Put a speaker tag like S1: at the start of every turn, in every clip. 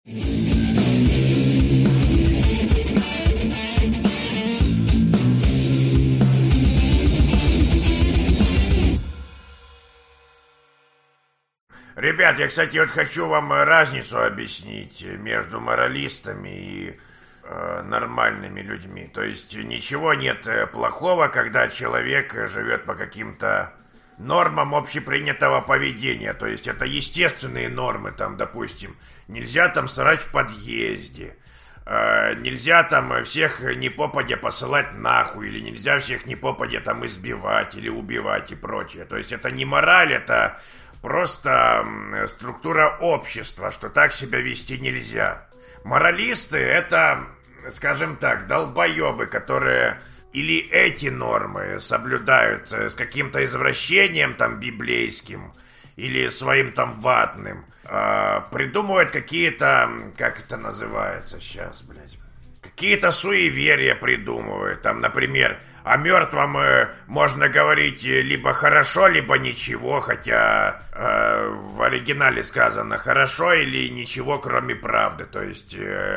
S1: Ребят, я, кстати, вот хочу вам разницу объяснить между моралистами и нормальными людьми. То есть ничего нет плохого, когда человек живет по каким-то нормам общепринятого поведения. То есть это естественные нормы, там, допустим, нельзя там срать в подъезде, нельзя там всех непопадя посылать нахуй, или нельзя всех непопадя там избивать или убивать и прочее. То есть это не мораль, это просто структура общества, что так себя вести нельзя. Моралисты — это, скажем так, долбоебы, которые или эти нормы соблюдают с каким-то извращением там библейским, или своим там ватным, придумывают какие-то, как это называется сейчас, блядь, какие-то суеверия придумывают, там, например, о мертвом можно говорить либо хорошо, либо ничего, хотя в оригинале сказано хорошо или ничего, кроме правды. То есть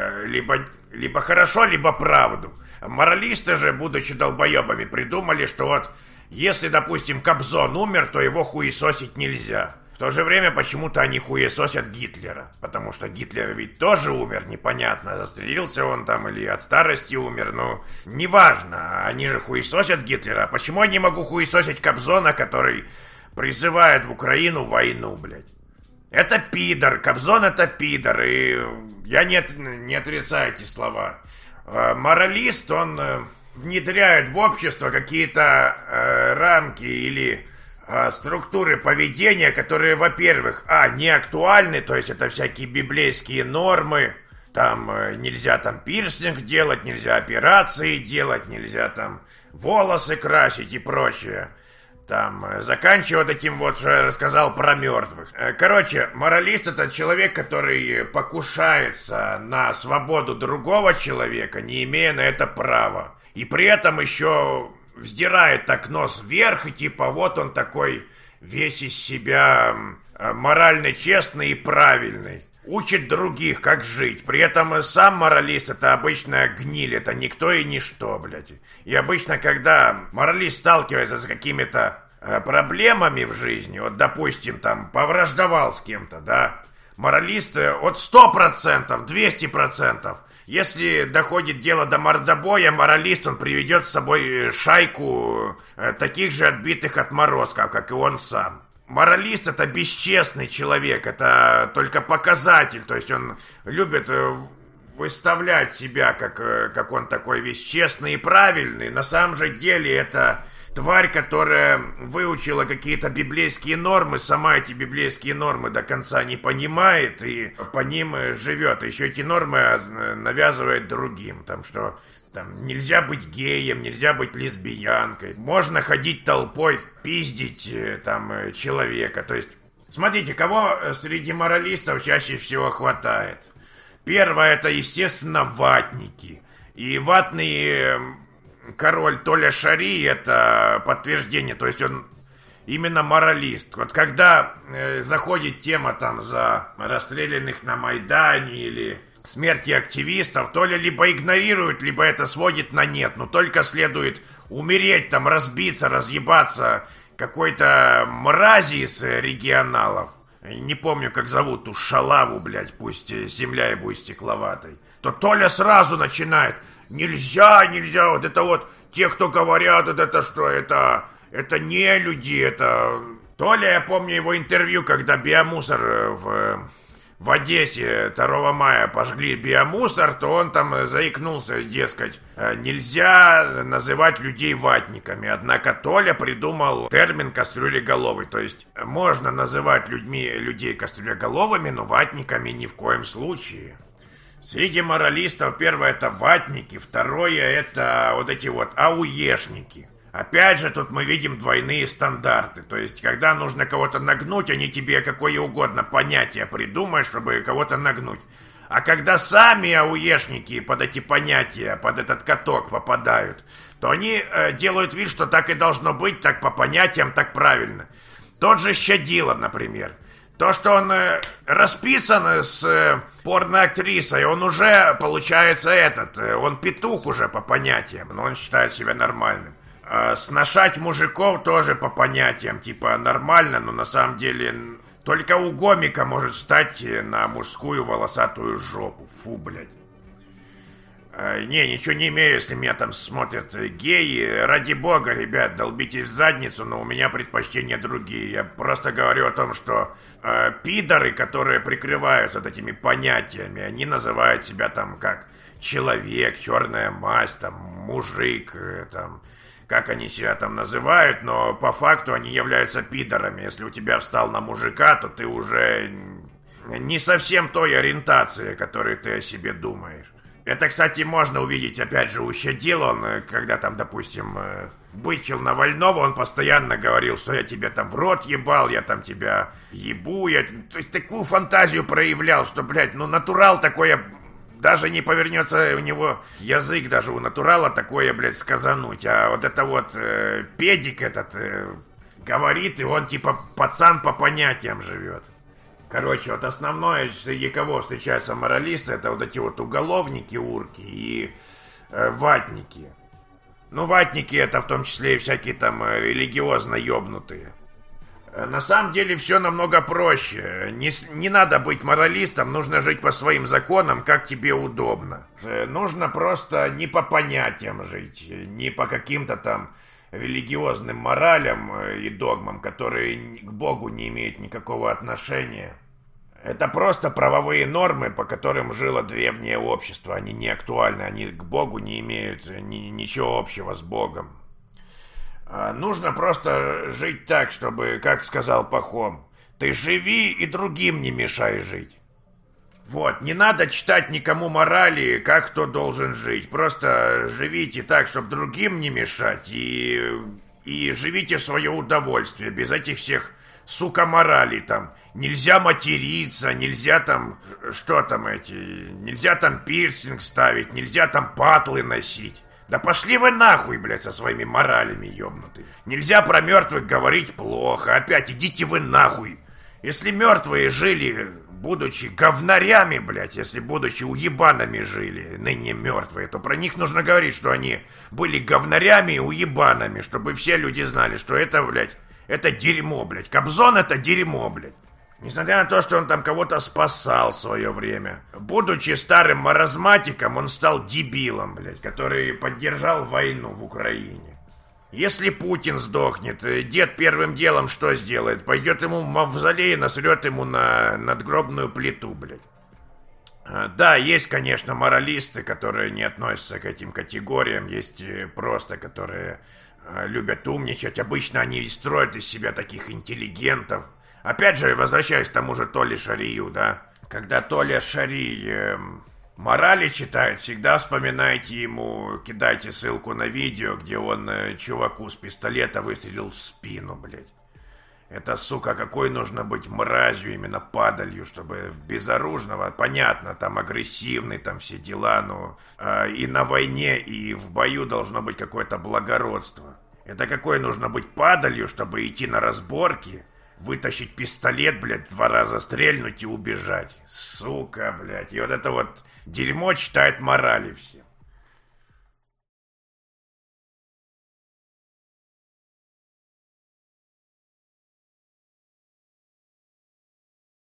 S1: либо хорошо, либо правду. Моралисты же, будучи долбоебами, придумали, что вот если, допустим, Кобзон умер, то его хуесосить нельзя. В то же время почему-то они хуесосят Гитлера, потому что Гитлер ведь тоже умер, непонятно, застрелился он там или от старости умер, ну, неважно, они же хуесосят Гитлера. Почему я не могу хуесосить Кобзона, который призывает в Украину войну, блядь? Это пидор, Кобзон это пидор, и я не отрицаю эти слова. Моралист, он внедряет в общество какие-то рамки или структуры поведения, которые, во-первых, не актуальны, то есть это всякие библейские нормы, там нельзя там пирсинг делать, нельзя операции делать, нельзя там волосы красить и прочее. Там, заканчивая этим вот, что я рассказал про мертвых. Короче, моралист — это человек, который покушается на свободу другого человека, не имея на это права. И при этом еще вздирает так нос вверх, и типа вот он такой весь из себя морально честный и правильный. Учит других, как жить. При этом сам моралист — это обычная гниль, это никто и ничто, блядь. И обычно, когда моралист сталкивается с какими-то проблемами в жизни, вот, допустим, там, повраждовал с кем-то, да, моралист от 100%, 200%. Если доходит дело до мордобоя, моралист, он приведет с собой шайку таких же отбитых отморозков, как и он сам. Моралист — это бесчестный человек, это только показатель, то есть он любит выставлять себя, как он такой весь честный и правильный. На самом же деле это тварь, которая выучила какие-то библейские нормы, сама эти библейские нормы до конца не понимает и по ним живет. Еще эти нормы навязывает другим, там что... Там нельзя быть геем, нельзя быть лесбиянкой. Можно ходить толпой, пиздить там человека. То есть, смотрите, кого среди моралистов чаще всего хватает. Первое — это, естественно, ватники. И ватный король Толя Шари — это подтверждение. То есть он именно моралист. Вот когда заходит тема там за расстрелянных на Майдане или смерти активистов, то ли либо игнорируют, либо это сводит на нет. Но только следует умереть, там, разбиться, разъебаться какой-то мрази из регионалов. Не помню, как зовут ту шалаву, блядь, пусть земля и будет стекловатой. То Толя сразу начинает: нельзя, вот это вот, те, кто говорят, вот это что, это не люди, это... Толя, я помню его интервью, когда биомусор в Одессе 2 мая пожгли биомусор, то он там заикнулся, дескать, нельзя называть людей ватниками. Однако Толя придумал термин кастрюлеголовый. То есть можно называть людей кастрюлеголовыми, но ватниками ни в коем случае. Среди моралистов первое — это ватники, второе — это вот эти вот ауешники. Опять же, тут мы видим двойные стандарты. То есть, когда нужно кого-то нагнуть, они тебе какое угодно понятие придумают, чтобы кого-то нагнуть. А когда сами ауешники под эти понятия, под этот каток попадают, то они делают вид, что так и должно быть, так по понятиям, так правильно. Тот же Щадило, например. То, что он расписан с порноактрисой, он уже, получается, он петух уже по понятиям, но он считает себя нормальным. Сношать мужиков тоже по понятиям, типа нормально, но на самом деле только у гомика может встать на мужскую волосатую жопу. Фу, блядь. Не, ничего не имею, если меня там смотрят геи. Ради бога, ребят, долбитесь в задницу, но у меня предпочтения другие. Я просто говорю о том, что пидоры, которые прикрываются вот этими понятиями, они называют себя там как человек, черная масть, там, мужик, там, как они себя там называют, но по факту они являются пидорами. Если у тебя встал на мужика, то ты уже не совсем той ориентации, которой ты о себе думаешь. Это, кстати, можно увидеть, опять же, у Щадила, он, когда там, допустим, бычил Навального, он постоянно говорил, что я тебя там в рот ебал, я там тебя ебу, то есть такую фантазию проявлял, что, блядь, ну натурал такое, даже не повернется у него язык, даже у натурала такое, блядь, сказануть, а вот это вот педик этот говорит, и он типа пацан по понятиям живет. Короче, вот основное, среди кого встречаются моралисты, это вот эти вот уголовники, урки и ватники. Ну, ватники это в том числе и всякие там религиозно ёбнутые. На самом деле все намного проще. Не надо быть моралистом, нужно жить по своим законам, как тебе удобно. Нужно просто не по понятиям жить, не по каким-то там религиозным моралям и догмам, которые к Богу не имеют никакого отношения. Это просто правовые нормы, по которым жило древнее общество. Они не актуальны, они к Богу не имеют ничего общего с Богом. Нужно просто жить так, чтобы, как сказал Пахом, ты живи и другим не мешай жить. Вот, не надо читать никому морали, как кто должен жить. Просто живите так, чтобы другим не мешать, и живите в свое удовольствие, без этих всех, сука, моралей там. Нельзя материться, нельзя там, нельзя там пирсинг ставить, нельзя там патлы носить. Да пошли вы нахуй, блядь, со своими моралями, ёбнутые. Нельзя про мертвых говорить плохо, опять идите вы нахуй. Если мертвые жили, будучи говнарями, блядь, если будучи уебанами жили, ныне мертвые, то про них нужно говорить, что они были говнарями и уебанами, чтобы все люди знали, что это, блядь, это дерьмо, блядь. Кобзон это дерьмо, блядь. Несмотря на то, что он там кого-то спасал в свое время. Будучи старым маразматиком, он стал дебилом, блядь, который поддержал войну в Украине. Если Путин сдохнет, дед первым делом что сделает? Пойдет ему в мавзолей и насрет ему на надгробную плиту, блядь. Да, есть, конечно, моралисты, которые не относятся к этим категориям. Есть просто, которые любят умничать. Обычно они строят из себя таких интеллигентов. Опять же, возвращаясь к тому же Толе Шарию, да. Когда Толя Шарий морали читает, всегда вспоминайте ему, кидайте ссылку на видео, где он чуваку с пистолета выстрелил в спину, блядь. Это, сука, какой нужно быть мразью, именно падалью, чтобы безоружного, понятно, там агрессивный, там все дела, но и на войне, и в бою должно быть какое-то благородство. Это какой нужно быть падалью, чтобы идти на разборки, вытащить пистолет, блядь, 2 раза стрельнуть и убежать. Сука, блядь. И вот это вот дерьмо читает морали все.